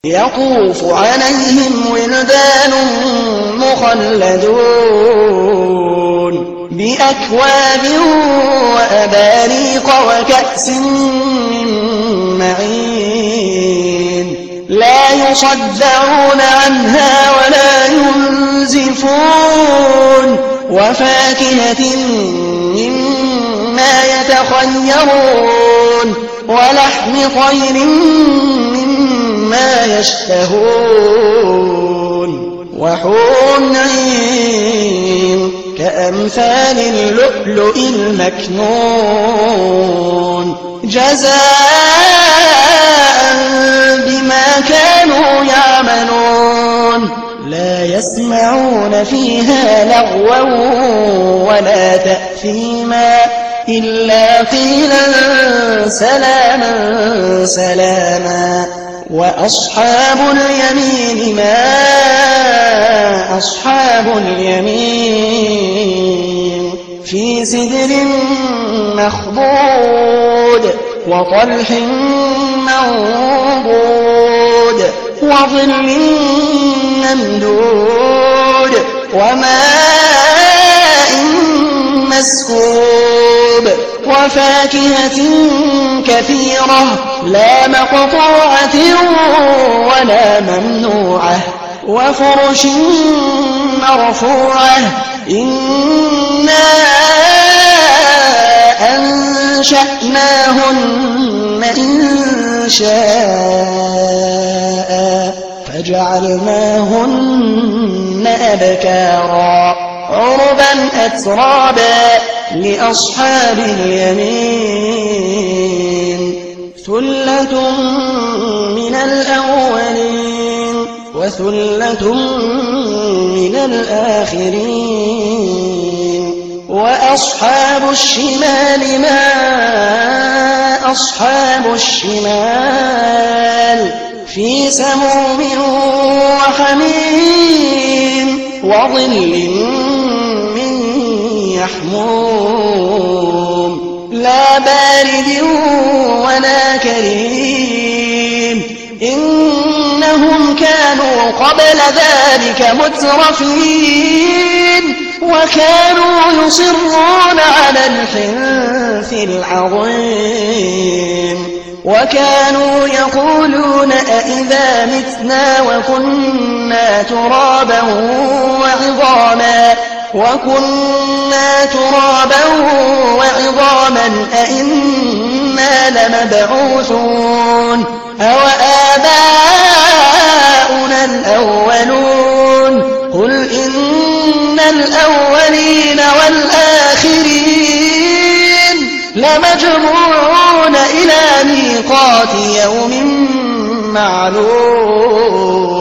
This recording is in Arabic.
يطوف عليهم ولدان مخلدون بأكواب وأباريق وكأس من معين لا يصدعون عنها ولا ينزفون وفاكهة مما يتخيرون ولحم طير مما يشتهون وحور عين كأمثال اللؤلؤ المكنون جزاء بما كانوا يعملون لا يسمعون فيها لغوا ولا تأثيما إلا قيلا سلاما سلاما وأصحاب اليمين ما أصحاب اليمين في سدر مخضود وطلح منضود وظل ممدود وماء مسكوب وفاكهة كثيرة لا مقطوعة ولا ممنوعة وفرش مرفوعة إنا أنشأناهن إنشاء فجعلناهن أبكارا عربا أترابا لأصحاب اليمين ثلة من الأولين وثلة من الآخرين وأصحاب الشمال ما أصحاب الشمال في سموم وحميم وظل من يحموم لا بارد ولا كريم إنهم كانوا قبل ذلك مترفين وكانوا يصرون على الحنث العظيم وكانوا يقولون أئذا متنا وكنا ترابا وعظاما أئنا لمبعوثون أو آباؤنا الأولون قل إن الأولين والآخرين لمجموعون إلى ميقات يوم معلوم